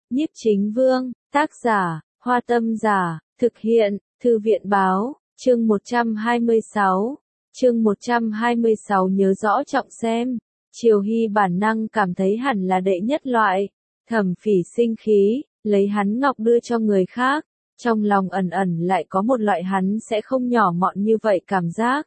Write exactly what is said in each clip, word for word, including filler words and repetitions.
Nhiếp Chính Vương, tác giả, Hoa Tâm Giả, thực hiện, Thư viện Báo, chương một trăm hai mươi sáu. Chương một trăm hai mươi sáu nhớ rõ trọng xem. Triều Hy bản năng cảm thấy hẳn là đệ nhất loại. Thẩm Phỉ sinh khí, lấy hắn ngọc đưa cho người khác. Trong lòng ẩn ẩn lại có một loại hắn sẽ không nhỏ mọn như vậy cảm giác.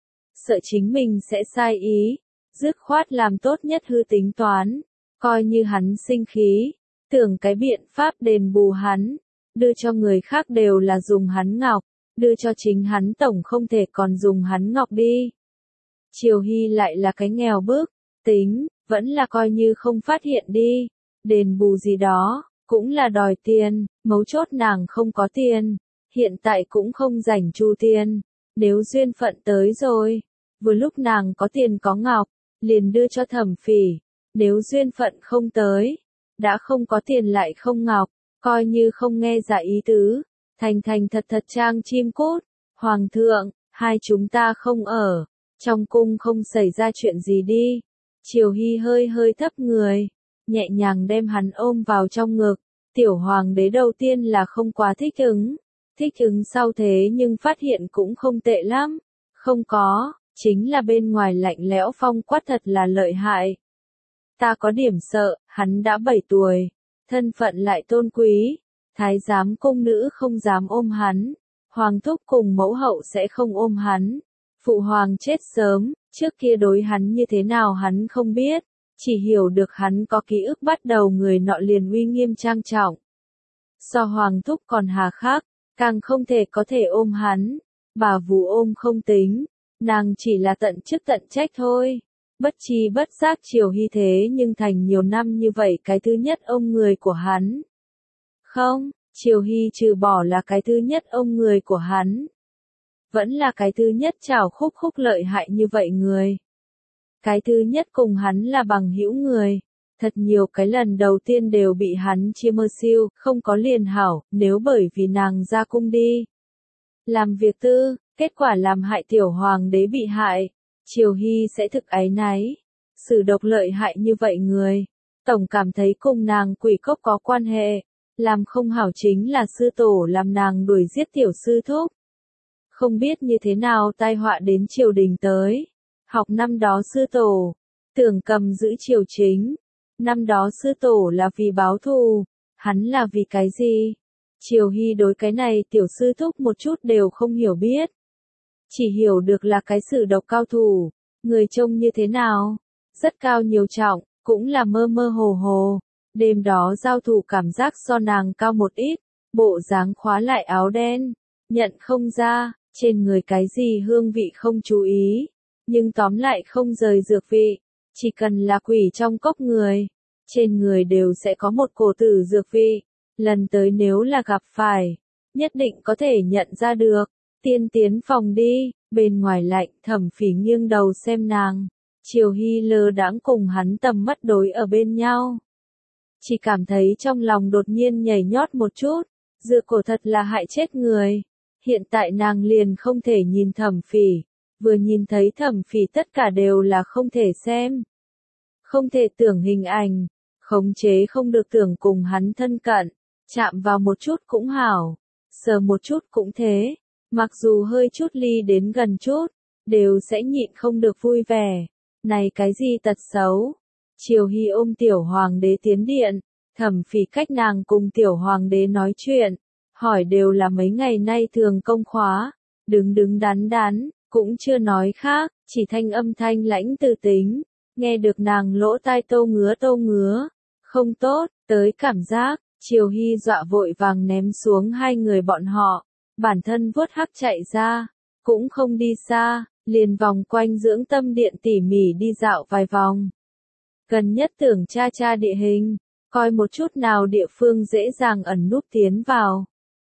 Sợ chính mình sẽ sai ý, dứt khoát làm tốt nhất hư tính toán. Coi như hắn sinh khí, tưởng cái biện pháp đền bù hắn, đưa cho người khác đều là dùng hắn ngọc, đưa cho chính hắn tổng không thể còn dùng hắn ngọc đi. Triều Hy lại là cái nghèo bức, tính, vẫn là coi như không phát hiện đi, đền bù gì đó, cũng là đòi tiền, mấu chốt nàng không có tiền, hiện tại cũng không rảnh chu tiền, nếu duyên phận tới rồi, vừa lúc nàng có tiền có ngọc, liền đưa cho Thẩm Phỉ, nếu duyên phận không tới, đã không có tiền lại không ngọc, coi như không nghe dạ ý tứ, thành thành thật thật trang chim cút, hoàng thượng, hai chúng ta không ở, trong cung không xảy ra chuyện gì đi. Triều Hy hơi hơi thấp người, nhẹ nhàng đem hắn ôm vào trong ngực, tiểu hoàng đế đầu tiên là không quá thích ứng, thích ứng sau thế nhưng phát hiện cũng không tệ lắm, không có, chính là bên ngoài lạnh lẽo phong quát thật là lợi hại. Ta có điểm sợ, hắn đã bảy tuổi, thân phận lại tôn quý, thái giám cung nữ không dám ôm hắn, hoàng thúc cùng mẫu hậu sẽ không ôm hắn, phụ hoàng chết sớm, trước kia đối hắn như thế nào hắn không biết, chỉ hiểu được hắn có ký ức bắt đầu người nọ liền uy nghiêm trang trọng. So hoàng thúc còn hà khắc, càng không thể có thể ôm hắn, bà vú ôm không tính, nàng chỉ là tận chức tận trách thôi. Bất chi bất giác Triều Hy thế nhưng thành nhiều năm như vậy cái thứ nhất ông người của hắn. Không, Triều Hy trừ bỏ là cái thứ nhất ông người của hắn. Vẫn là cái thứ nhất trảo khúc khúc lợi hại như vậy người. Cái thứ nhất cùng hắn là bằng hữu người. Thật nhiều cái lần đầu tiên đều bị hắn chia mơ siêu, không có liền hảo, nếu bởi vì nàng ra cung đi. Làm việc tư, kết quả làm hại tiểu hoàng đế bị hại. Triều Hy sẽ thực áy náy, sử độc lợi hại như vậy người, tổng cảm thấy cùng nàng quỷ cốc có quan hệ, làm không hảo chính là sư tổ làm nàng đuổi giết tiểu sư thúc. Không biết như thế nào tai họa đến triều đình tới, học năm đó sư tổ, tưởng cầm giữ triều chính, năm đó sư tổ là vì báo thù, hắn là vì cái gì? Triều Hy đối cái này tiểu sư thúc một chút đều không hiểu biết. Chỉ hiểu được là cái sử độc cao thủ, người trông như thế nào, rất cao nhiều trọng, cũng là mơ mơ hồ hồ, đêm đó giao thủ cảm giác so nàng cao một ít, bộ dáng khóa lại áo đen, nhận không ra, trên người cái gì hương vị không chú ý, nhưng tóm lại không rời dược vị, chỉ cần là quỷ trong cốc người, trên người đều sẽ có một cổ tử dược vị, lần tới nếu là gặp phải, nhất định có thể nhận ra được. Tiên tiến phòng đi, bên ngoài lạnh, Thẩm Phỉ nghiêng đầu xem nàng, Triều Hy lơ đãng cùng hắn tầm mắt đối ở bên nhau. Chỉ cảm thấy trong lòng đột nhiên nhảy nhót một chút, dựa cổ thật là hại chết người. Hiện tại nàng liền không thể nhìn Thẩm Phỉ, vừa nhìn thấy Thẩm Phỉ tất cả đều là không thể xem. Không thể tưởng hình ảnh, khống chế không được tưởng cùng hắn thân cận, chạm vào một chút cũng hảo, sờ một chút cũng thế. Mặc dù hơi chút ly đến gần chút, đều sẽ nhịn không được vui vẻ. Này cái gì tật xấu? Triều Hy ôm tiểu hoàng đế tiến điện, Thẩm Phỉ cách nàng cùng tiểu hoàng đế nói chuyện, hỏi đều là mấy ngày nay thường công khóa, đứng đứng đắn đắn, cũng chưa nói khác, chỉ thanh âm thanh lãnh từ tính, nghe được nàng lỗ tai tô ngứa tô ngứa, không tốt, tới cảm giác, Triều Hy dọa vội vàng ném xuống hai người bọn họ. Bản thân vuốt hắc chạy ra, cũng không đi xa, liền vòng quanh dưỡng tâm điện tỉ mỉ đi dạo vài vòng. Gần nhất tưởng tra tra địa hình, coi một chút nào địa phương dễ dàng ẩn núp tiến vào.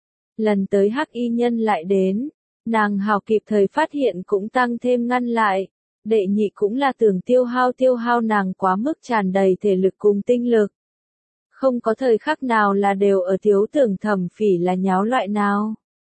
Lần tới hắc y nhân lại đến, nàng hào kịp thời phát hiện cũng tăng thêm ngăn lại, đệ nhị cũng là tưởng tiêu hao tiêu hao nàng quá mức tràn đầy thể lực cùng tinh lực. Không có thời khắc nào là đều ở thiếu tưởng Thẩm Phỉ là nháo loại nào.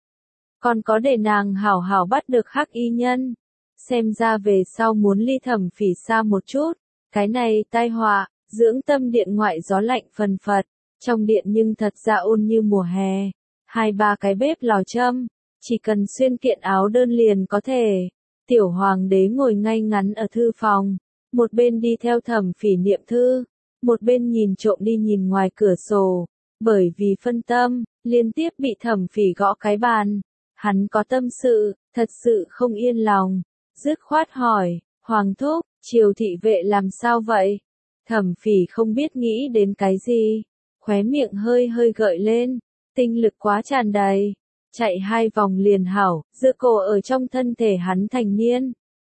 Còn có để nàng hảo hảo bắt được hắc y nhân. Xem ra về sau muốn ly Thẩm Phỉ xa một chút. Cái này tai họa, dưỡng tâm điện ngoại gió lạnh phần phật. Trong điện nhưng thật ra ôn như mùa hè, hai ba cái bếp lò châm, chỉ cần xuyên kiện áo đơn liền có thể. Tiểu hoàng đế ngồi ngay ngắn ở thư phòng, một bên đi theo Thẩm Phỉ niệm thư, một bên nhìn trộm đi nhìn ngoài cửa sổ, bởi vì phân tâm, liên tiếp bị Thẩm Phỉ gõ cái bàn. Hắn có tâm sự, thật sự không yên lòng, dứt khoát hỏi, Hoàng thúc, Triều thị vệ làm sao vậy? Thẩm Phỉ không biết nghĩ đến cái gì, khóe miệng hơi hơi gợi lên, tinh lực quá tràn đầy, chạy hai vòng liền hảo, dựa cổ ở trong thân thể hắn thành niên.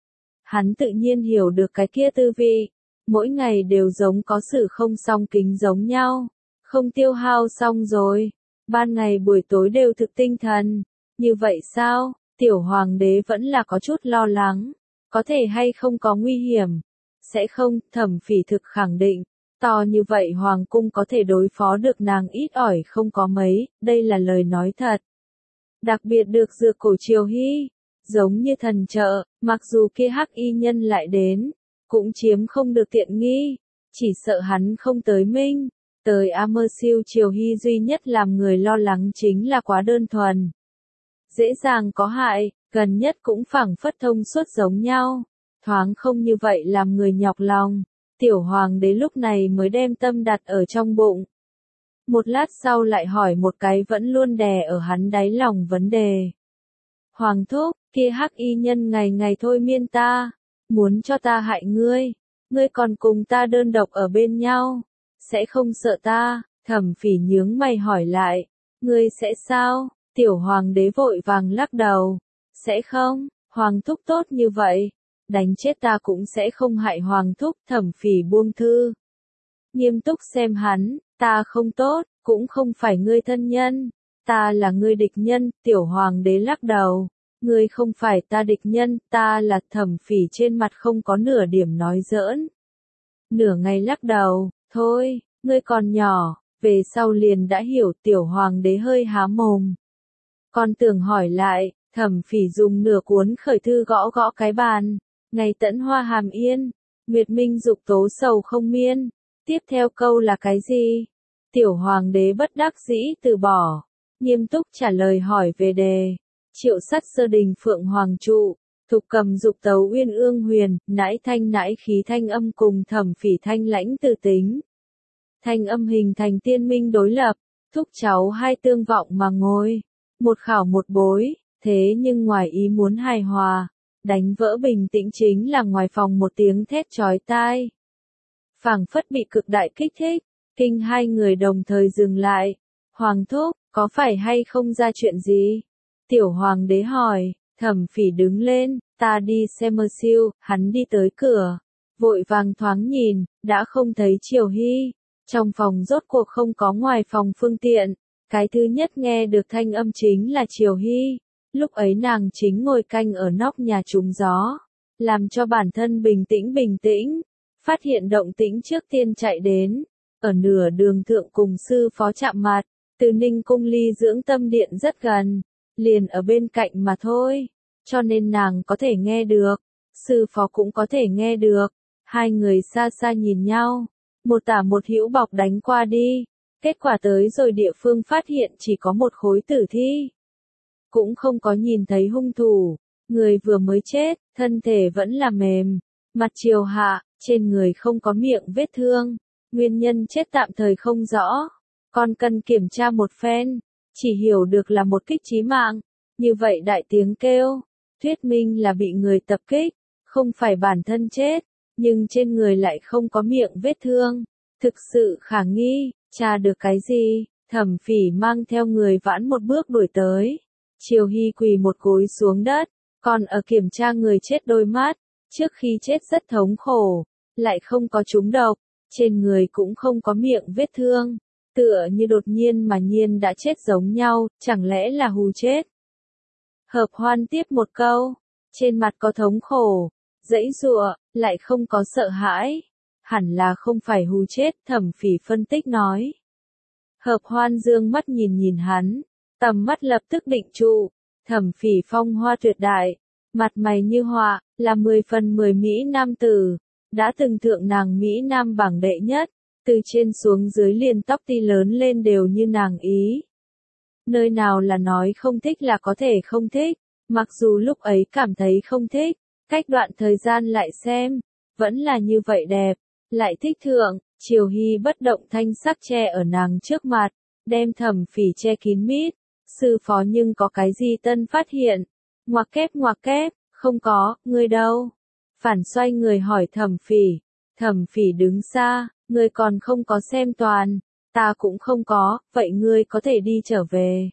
Hắn tự nhiên hiểu được cái kia tư vị, mỗi ngày đều giống có sự không song kính giống nhau, không tiêu hao xong rồi, ban ngày buổi tối đều thực tinh thần, như vậy sao? Tiểu hoàng đế vẫn là có chút lo lắng, có thể hay không có nguy hiểm, sẽ không, Thẩm Phỉ thực khẳng định, to như vậy hoàng cung có thể đối phó được nàng ít ỏi không có mấy, đây là lời nói thật. Đặc biệt được dựa cổ Triều Hy, giống như thần trợ, mặc dù kia hắc y nhân lại đến, cũng chiếm không được tiện nghi, chỉ sợ hắn không tới minh, tới A Mơ Siêu Triều Hy duy nhất làm người lo lắng chính là quá đơn thuần. Dễ dàng có hại, gần nhất cũng phảng phất thông suốt giống nhau, thoáng không như vậy làm người nhọc lòng, tiểu hoàng đế lúc này mới đem tâm đặt ở trong bụng. Một lát sau lại hỏi một cái vẫn luôn đè ở hắn đáy lòng vấn đề. Hoàng thúc, kia hắc y nhân ngày ngày thôi miên ta, muốn cho ta hại ngươi, ngươi còn cùng ta đơn độc ở bên nhau, sẽ không sợ ta? Thẩm Phỉ nhướng mày hỏi lại, ngươi sẽ sao? Tiểu hoàng đế vội vàng lắc đầu, sẽ không, hoàng thúc tốt như vậy, đánh chết ta cũng sẽ không hại hoàng thúc. Thẩm Phỉ buông thư, nghiêm túc xem hắn, ta không tốt, cũng không phải ngươi thân nhân, ta là ngươi địch nhân. Tiểu hoàng đế lắc đầu, ngươi không phải ta địch nhân, ta là. Thẩm Phỉ trên mặt không có nửa điểm nói giỡn, nửa ngày lắc đầu, thôi, ngươi còn nhỏ, về sau liền đã hiểu. Tiểu hoàng đế hơi há mồm, còn tưởng hỏi lại, Thẩm Phỉ dùng nửa cuốn khởi thư gõ gõ cái bàn, ngày tẫn hoa hàm yên, nguyệt minh dục tố sầu không miên, tiếp theo câu là cái gì? Tiểu hoàng đế bất đắc dĩ từ bỏ, nghiêm túc trả lời hỏi về đề, triệu sắt sơ đình phượng hoàng trụ, thục cầm dục tấu uyên ương huyền, nãi thanh nãi khí thanh âm cùng Thẩm Phỉ thanh lãnh từ tính. Thanh âm hình thành tiên minh đối lập, thúc cháu hai tương vọng mà ngồi, một khảo một bối, thế nhưng ngoài ý muốn hài hòa, đánh vỡ bình tĩnh chính là ngoài phòng một tiếng thét chói tai. Phảng phất bị cực đại kích thích, kinh hai người đồng thời dừng lại. Hoàng thúc, có phải hay không ra chuyện gì? Tiểu hoàng đế hỏi. Thẩm Phỉ đứng lên, ta đi xem Mơ Siêu. Hắn đi tới cửa, vội vàng thoáng nhìn, đã không thấy Triều Hy. Trong phòng rốt cuộc không có ngoài phòng phương tiện, cái thứ nhất nghe được thanh âm chính là Triều Hy. Lúc ấy nàng chính ngồi canh ở nóc nhà trúng gió, làm cho bản thân bình tĩnh bình tĩnh, phát hiện động tĩnh trước tiên chạy đến, ở nửa đường thượng cùng sư phó chạm mặt, từ Ninh cung ly dưỡng tâm điện rất gần, liền ở bên cạnh mà thôi, cho nên nàng có thể nghe được, sư phó cũng có thể nghe được, hai người xa xa nhìn nhau, một tả một hữu bọc đánh qua đi, kết quả tới rồi địa phương phát hiện chỉ có một khối tử thi. Cũng không có nhìn thấy hung thủ, người vừa mới chết, thân thể vẫn là mềm, mặt chiều hạ, trên người không có miệng vết thương, nguyên nhân chết tạm thời không rõ, còn cần kiểm tra một phen, chỉ hiểu được là một kích chí mạng, như vậy đại tiếng kêu, thuyết minh là bị người tập kích, không phải bản thân chết, nhưng trên người lại không có miệng vết thương, thực sự khả nghi, tra được cái gì? Thẩm Phỉ mang theo người vãn một bước đuổi tới. Triều Hy quỳ một gối xuống đất, còn ở kiểm tra người chết đôi mắt, trước khi chết rất thống khổ, lại không có trúng độc, trên người cũng không có miệng vết thương, tựa như đột nhiên mà nhiên đã chết giống nhau, chẳng lẽ là hù chết? Hợp Hoan tiếp một câu, trên mặt có thống khổ, giãy giụa, lại không có sợ hãi, hẳn là không phải hù chết. Thẩm Phỉ phân tích nói. Hợp Hoan dương mắt nhìn nhìn hắn, tầm mắt lập tức định trụ, Thẩm Phỉ phong hoa tuyệt đại, mặt mày như họa, là mười phần mười Mỹ nam tử, đã từng thượng nàng Mỹ nam bảng đệ nhất, từ trên xuống dưới liền tóc ti lớn lên đều như nàng ý. Nơi nào là nói không thích là có thể không thích, mặc dù lúc ấy cảm thấy không thích, cách đoạn thời gian lại xem, vẫn là như vậy đẹp, lại thích thượng, Triều Hy bất động thanh sắc che ở nàng trước mặt, đem Thẩm Phỉ che kín mít, sư phó nhưng có cái gì tân phát hiện, ngoặc kép ngoặc kép, không có, ngươi đâu, phản xoay người hỏi Thẩm Phỉ, Thẩm Phỉ đứng xa, ngươi còn không có xem toàn, ta cũng không có, vậy ngươi có thể đi trở về.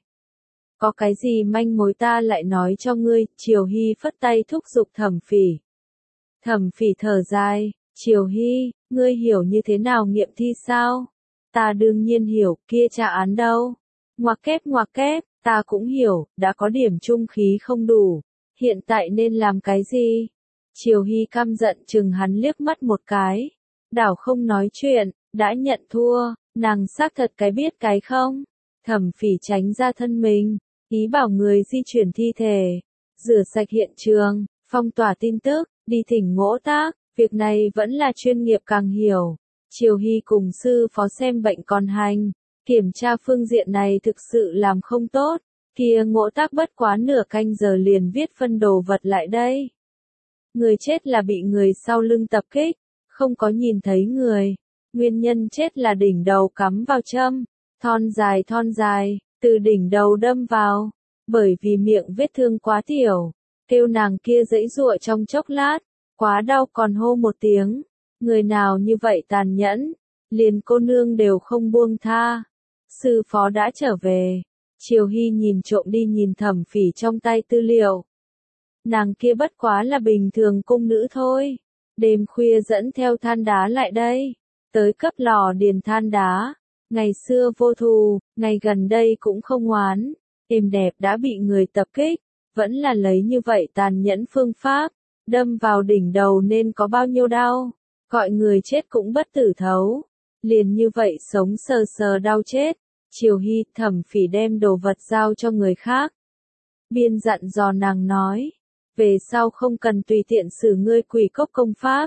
Có cái gì manh mối ta lại nói cho ngươi, Triều Hy phất tay thúc giục Thẩm Phỉ. Thẩm Phỉ thở dài, Triều Hy, ngươi hiểu như thế nào nghiệm thi sao? Ta đương nhiên hiểu, kia tra án đâu? Ngoặc kép ngoặc kép, ta cũng hiểu, đã có điểm trung khí không đủ. Hiện tại nên làm cái gì? Triều Hy căm giận chừng hắn liếc mắt một cái. Đảo không nói chuyện, đã nhận thua, nàng xác thật cái biết cái không? Thẩm Phỉ tránh ra thân mình, ý bảo người di chuyển thi thể, rửa sạch hiện trường, phong tỏa tin tức, đi thỉnh Ngỗ Tác, việc này vẫn là chuyên nghiệp càng hiểu. Triều Hy cùng sư phó xem bệnh còn hành, kiểm tra phương diện này thực sự làm không tốt, kia Ngỗ Tác bất quá nửa canh giờ liền viết phân đồ vật lại đây. Người chết là bị người sau lưng tập kích, không có nhìn thấy người, nguyên nhân chết là đỉnh đầu cắm vào châm, thon dài thon dài, từ đỉnh đầu đâm vào, bởi vì miệng vết thương quá tiểu, kêu nàng kia giãy giụa trong chốc lát, quá đau còn hô một tiếng, người nào như vậy tàn nhẫn, liền cô nương đều không buông tha. Sư phó đã trở về, Triều Hy nhìn trộm đi nhìn Thẩm Phỉ trong tay tư liệu. Nàng kia bất quá là bình thường cung nữ thôi, đêm khuya dẫn theo than đá lại đây, tới cấp lò điền than đá. Ngày xưa vô thù, ngày gần đây cũng không oán, êm đẹp đã bị người tập kích, vẫn là lấy như vậy tàn nhẫn phương pháp, đâm vào đỉnh đầu nên có bao nhiêu đau, gọi người chết cũng bất tử thấu, liền như vậy sống sờ sờ đau chết. Triều Hy Thẩm Phỉ đem đồ vật giao cho người khác. Biên dặn dò nàng nói, về sau không cần tùy tiện xử ngươi quỷ cốc công pháp.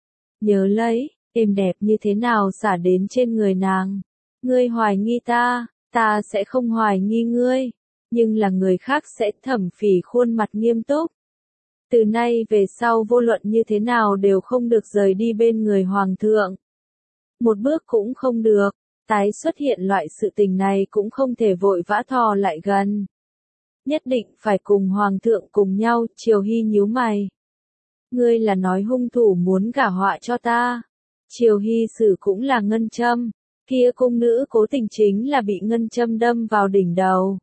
Nhớ lấy, êm đẹp như thế nào xả đến trên người nàng. Ngươi hoài nghi ta, ta sẽ không hoài nghi ngươi, nhưng là người khác sẽ. Thẩm Phỉ khuôn mặt nghiêm túc. Từ nay về sau vô luận như thế nào đều không được rời đi bên người hoàng thượng. Một bước cũng không được, tái xuất hiện loại sự tình này cũng không thể vội vã thò lại gần. Nhất định phải cùng hoàng thượng cùng nhau. Triều Hy nhíu mày. Ngươi là nói hung thủ muốn gả họa cho ta. Triều Hy sử cũng là ngân châm. Kia cung nữ cố tình chính là bị ngân châm đâm vào đỉnh đầu.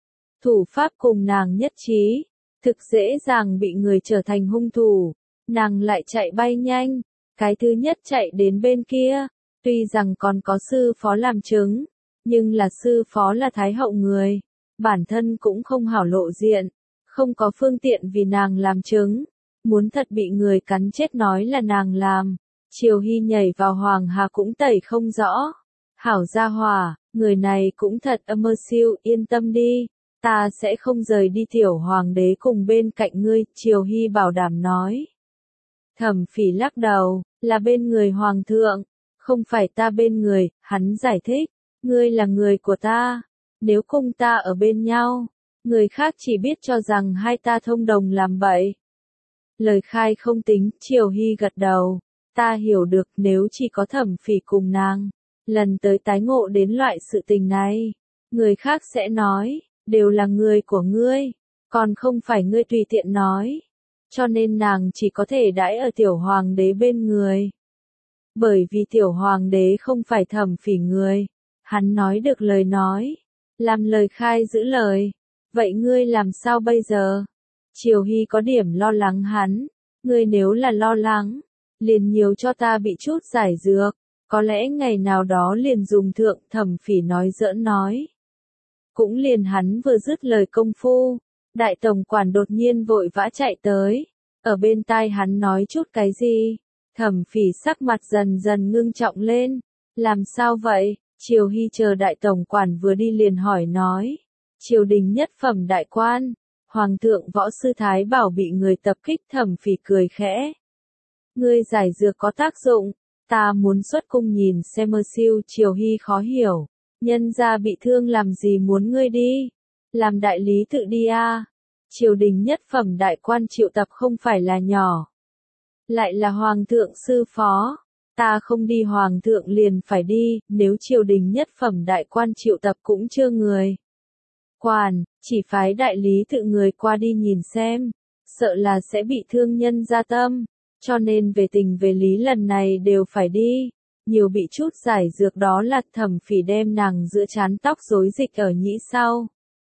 Thủ pháp cùng nàng nhất trí, thực dễ dàng bị người trở thành hung thủ. Nàng lại chạy bay nhanh, cái thứ nhất chạy đến bên kia, tuy rằng còn có sư phó làm chứng, nhưng là sư phó là thái hậu người, bản thân cũng không hảo lộ diện, không có phương tiện vì nàng làm chứng, muốn thật bị người cắn chết nói là nàng làm. Triều Hy nhảy vào hoàng hà cũng tẩy không rõ. Hảo gia hỏa, người này cũng thật âm mơ siêu, yên tâm đi, ta sẽ không rời đi tiểu hoàng đế cùng bên cạnh ngươi, Triều Hy bảo đảm nói. Thẩm Phỉ lắc đầu, là bên người hoàng thượng, không phải ta bên người, hắn giải thích, ngươi là người của ta, nếu cùng ta ở bên nhau, người khác chỉ biết cho rằng hai ta thông đồng làm bậy. Lời khai không tính, Triều Hy gật đầu, ta hiểu được nếu chỉ có Thẩm Phỉ cùng nàng. Lần tới tái ngộ đến loại sự tình này, người khác sẽ nói, đều là người của ngươi, còn không phải ngươi tùy tiện nói. Cho nên nàng chỉ có thể đãi ở tiểu hoàng đế bên người. Bởi vì tiểu hoàng đế không phải Thẩm Phỉ người, hắn nói được lời nói, làm lời khai giữ lời. Vậy ngươi làm sao bây giờ? Triều Hy có điểm lo lắng hắn, ngươi nếu là lo lắng, liền nhiều cho ta bị chút giải dược. Có lẽ ngày nào đó liền dùng thượng. Thẩm Phỉ nói giỡn nói. Cũng liền hắn vừa dứt lời công phu, đại tổng quản đột nhiên vội vã chạy tới, ở bên tai hắn nói chút cái gì. Thẩm Phỉ sắc mặt dần dần ngưng trọng lên, làm sao vậy? Triều Hy chờ đại tổng quản vừa đi liền hỏi nói, triều đình nhất phẩm đại quan, hoàng thượng võ sư Thái Bảo bị người tập kích. Thẩm Phỉ cười khẽ, ngươi giải dược có tác dụng. Ta muốn xuất cung nhìn xem mơ siêu. Triều Hy khó hiểu. Nhân gia bị thương làm gì muốn ngươi đi? Làm đại lý tự đi a. Triều đình nhất phẩm đại quan triệu tập không phải là nhỏ. Lại là hoàng thượng sư phó. Ta không đi hoàng thượng liền phải đi, nếu triều đình nhất phẩm đại quan triệu tập cũng chưa người. Quản, chỉ phái đại lý tự người qua đi nhìn xem, sợ là sẽ bị thương nhân gia tâm, cho nên về tình về lý lần này đều phải đi. Nhiều bị chút giải dược đó là Thẩm Phỉ đem nàng giữa trán tóc rối dịch ở nhĩ sau.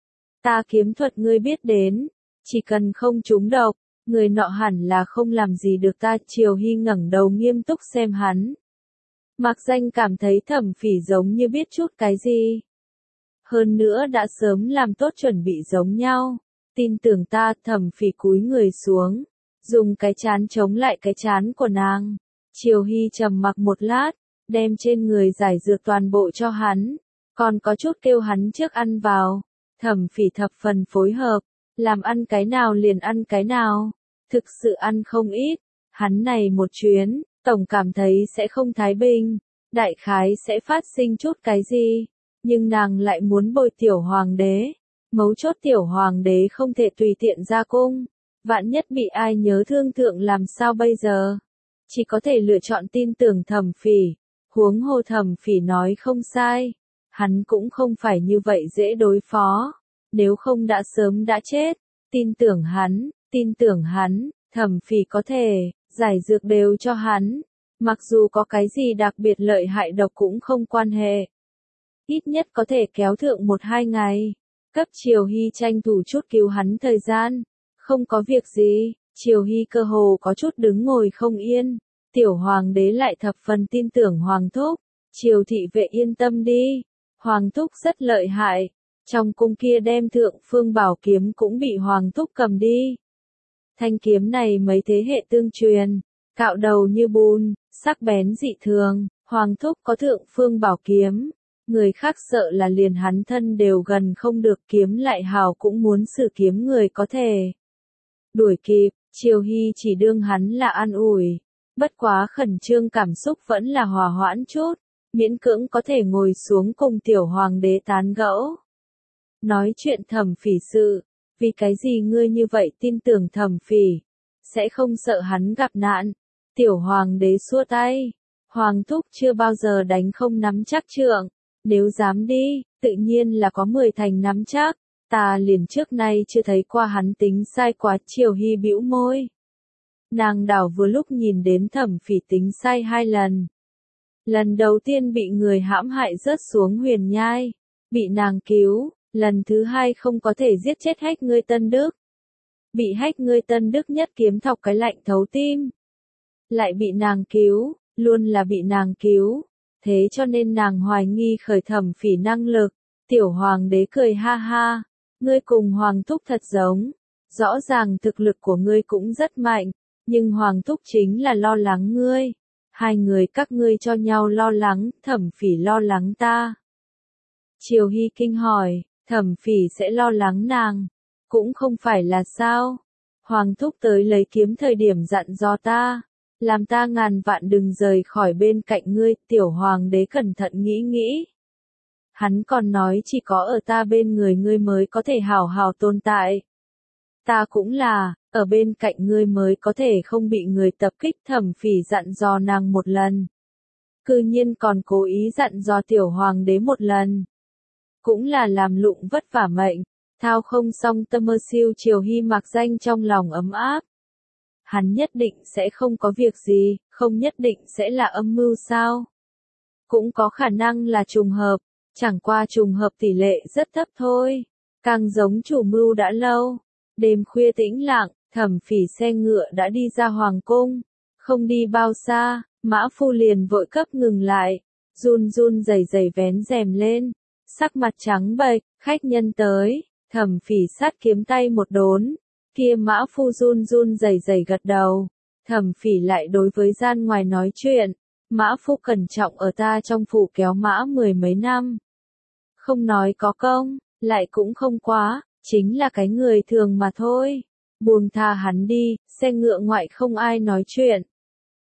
Ta kiếm thuật ngươi biết đến, chỉ cần không trúng độc, người nọ hẳn là không làm gì được ta. Triều Hy ngẩng đầu nghiêm túc xem hắn. Mạc Danh cảm thấy Thẩm Phỉ giống như biết chút cái gì. Hơn nữa đã sớm làm tốt chuẩn bị giống nhau. Tin tưởng ta. Thẩm Phỉ cúi người xuống, dùng cái chán chống lại cái chán của nàng. Triều Hy trầm mặc một lát, đem trên người giải dược toàn bộ cho hắn, còn có chút kêu hắn trước ăn vào. Thẩm Phỉ thập phần phối hợp, làm ăn cái nào liền ăn cái nào, thực sự ăn không ít. Hắn này một chuyến, tổng cảm thấy sẽ không thái bình, đại khái sẽ phát sinh chút cái gì, nhưng nàng lại muốn bồi tiểu hoàng đế. Mấu chốt tiểu hoàng đế không thể tùy tiện ra cung, vạn nhất bị ai nhớ thương thượng làm sao bây giờ? Chỉ có thể lựa chọn tin tưởng Thẩm Phỉ. Huống hồ Thẩm Phỉ nói không sai, hắn cũng không phải như vậy dễ đối phó, nếu không đã sớm đã chết. Tin tưởng hắn, tin tưởng hắn, Thẩm Phỉ có thể, giải dược đều cho hắn, mặc dù có cái gì đặc biệt lợi hại độc cũng không quan hệ. Ít nhất có thể kéo thượng một hai ngày, cấp Triều Hy tranh thủ chút cứu hắn thời gian. Không có việc gì, Triều Hy cơ hồ có chút đứng ngồi không yên. Tiểu hoàng đế lại thập phần tin tưởng hoàng thúc. Triều thị vệ yên tâm đi, hoàng thúc rất lợi hại. Trong cung kia đem thượng phương bảo kiếm cũng bị hoàng thúc cầm đi. Thanh kiếm này mấy thế hệ tương truyền, cạo đầu như bùn, sắc bén dị thường. Hoàng thúc có thượng phương bảo kiếm, người khác sợ là liền hắn thân đều gần không được. Kiếm lại hào cũng muốn sử kiếm người có thể đuổi kịp. Triều Hy chỉ đương hắn là an ủi, bất quá khẩn trương cảm xúc vẫn là hòa hoãn chút, miễn cưỡng có thể ngồi xuống cùng tiểu hoàng đế tán gẫu. Nói chuyện Thẩm Phỉ sự, vì cái gì ngươi như vậy tin tưởng Thẩm Phỉ, sẽ không sợ hắn gặp nạn. Tiểu hoàng đế xua tay, hoàng thúc chưa bao giờ đánh không nắm chắc trượng, nếu dám đi, tự nhiên là có mười thành nắm chắc. Ta liền trước nay chưa thấy qua hắn tính sai quá. Triều Hy bĩu môi. Nàng đảo vừa lúc nhìn đến Thẩm Phỉ tính sai hai lần. Lần đầu tiên bị người hãm hại rớt xuống huyền nhai, bị nàng cứu. Lần thứ hai không có thể giết chết Hách ngươi Tân Đức, bị Hách ngươi Tân Đức nhất kiếm thọc cái lạnh thấu tim. Lại bị nàng cứu, luôn là bị nàng cứu. Thế cho nên nàng hoài nghi khởi Thẩm Phỉ năng lực. Tiểu hoàng đế cười ha ha. Ngươi cùng hoàng thúc thật giống. Rõ ràng thực lực của ngươi cũng rất mạnh, nhưng hoàng thúc chính là lo lắng ngươi. Hai người các ngươi cho nhau lo lắng, Thẩm Phỉ lo lắng ta. Triều Hy kinh hỏi, Thẩm Phỉ sẽ lo lắng nàng? Cũng không phải là sao? Hoàng thúc tới lấy kiếm thời điểm dặn dò ta, làm ta ngàn vạn đừng rời khỏi bên cạnh ngươi. Tiểu hoàng đế cẩn thận nghĩ nghĩ. Hắn còn nói chỉ có ở ta bên người ngươi mới có thể hào hào tồn tại. Ta cũng là, ở bên cạnh ngươi mới có thể không bị người tập kích. Thẩm Phỉ dặn dò nàng một lần, cư nhiên còn cố ý dặn dò tiểu hoàng đế một lần. Cũng là làm lụng vất vả mệnh, thao không xong tâm mơ siêu. Triều Hy Mạc Danh trong lòng ấm áp. Hắn nhất định sẽ không có việc gì, không nhất định sẽ là âm mưu sao? Cũng có khả năng là trùng hợp, chẳng qua trùng hợp tỷ lệ rất thấp thôi. Càng giống chủ mưu đã lâu. Đêm khuya tĩnh lặng, Thẩm Phỉ xe ngựa đã đi ra hoàng cung. Không đi bao xa, mã phu liền vội cấp ngừng lại, run run rẩy rẩy vén rèm lên, sắc mặt trắng bệch. Khách nhân tới. Thẩm Phỉ sát kiếm tay một đốn, kia mã phu run run rẩy rẩy gật đầu. Thẩm Phỉ lại đối với gian ngoài nói chuyện, mã phu cẩn trọng ở ta trong phủ kéo mã mười mấy năm, không nói có công, lại cũng không quá, chính là cái người thường mà thôi. Buông tha hắn đi, xe ngựa ngoại không ai nói chuyện.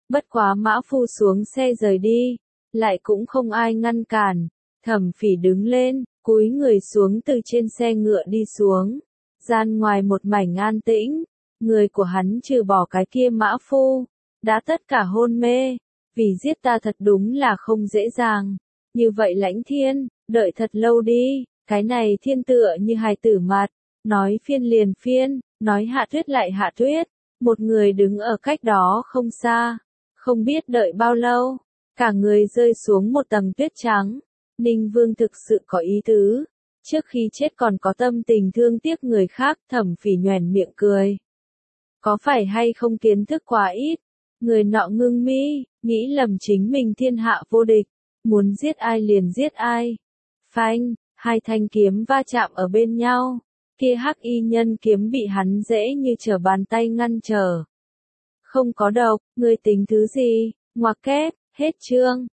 Bất quá mã phu xuống xe rời đi, lại cũng không ai ngăn cản. Thẩm Phỉ đứng lên, cúi người xuống từ trên xe ngựa đi xuống. Gian ngoài một mảnh an tĩnh, người của hắn trừ bỏ cái kia mã phu, đã tất cả hôn mê. Vì giết ta thật đúng là không dễ dàng. Như vậy Lãnh Thiên, đợi thật lâu đi, cái này thiên tựa như hài tử mặt, nói phiên liền phiên, nói hạ tuyết lại hạ tuyết. Một người đứng ở cách đó không xa, không biết đợi bao lâu, cả người rơi xuống một tầng tuyết trắng. Ninh Vương thực sự có ý tứ, trước khi chết còn có tâm tình thương tiếc người khác. Thẩm Phỉ nhoẻn miệng cười. Có phải hay không kiến thức quá ít? Người nọ ngưng mi, nghĩ lầm chính mình thiên hạ vô địch, muốn giết ai liền giết ai. Phanh, hai thanh kiếm va chạm ở bên nhau, kia hắc y nhân kiếm bị hắn dễ như trở bàn tay ngăn trở. Không có độc, người tính thứ gì? Ngoặc kép, hết chương.